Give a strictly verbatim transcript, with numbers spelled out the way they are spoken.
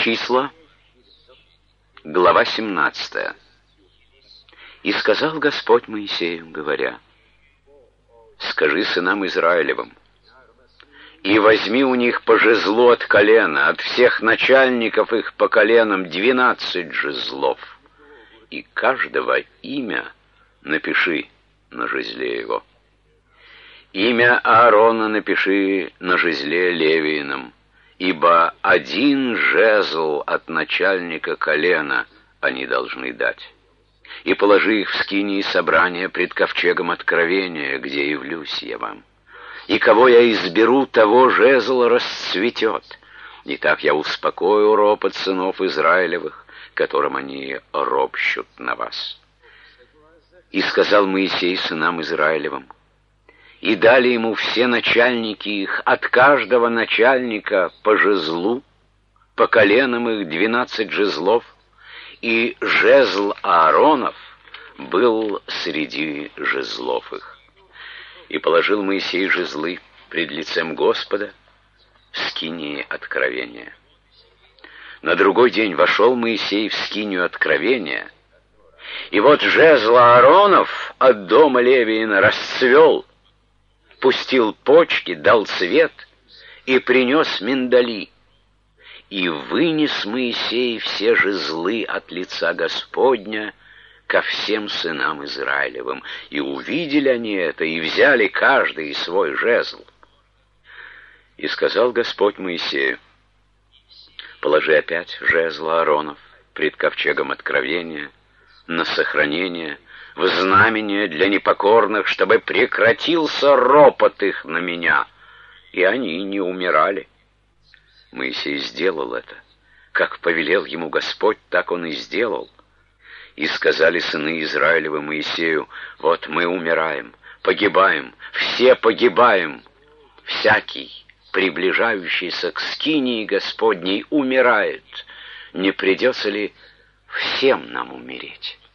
Числа, глава семнадцатая. «И сказал Господь Моисею, говоря: скажи сынам Израилевым, и возьми у них по жезлу от колена, от всех начальников их по коленам двенадцать жезлов, и каждого имя напиши на жезле его. Имя Аарона напиши на жезле Левиином, ибо один жезл от начальника колена они должны дать. И положи их в скинии собрания пред ковчегом откровения, где явлюсь я вам. И кого я изберу, того жезл расцветет. И так я успокою ропот сынов Израилевых, которым они ропщут на вас». И сказал Моисей сынам Израилевым, и дали ему все начальники их, от каждого начальника по жезлу, по коленам их двенадцать жезлов, и жезл Ааронов был среди жезлов их. И положил Моисей жезлы пред лицем Господа в скинии откровения. На другой день вошел Моисей в скинию откровения, и вот жезл Ааронов от дома Левиина расцвел, пустил почки, дал цвет и принес миндали. И вынес Моисей все жезлы от лица Господня ко всем сынам Израилевым. И увидели они это, и взяли каждый свой жезл. И сказал Господь Моисею: положи опять жезл Ааронов пред ковчегом откровения на сохранение, в знамение для непокорных, чтобы прекратился ропот их на меня, и они не умирали. Моисей сделал это, как повелел ему Господь, так он и сделал. И сказали сыны Израилевы Моисею: вот мы умираем, погибаем, все погибаем. Всякий, приближающийся к скинии Господней, умирает. Не придется ли всем нам умереть?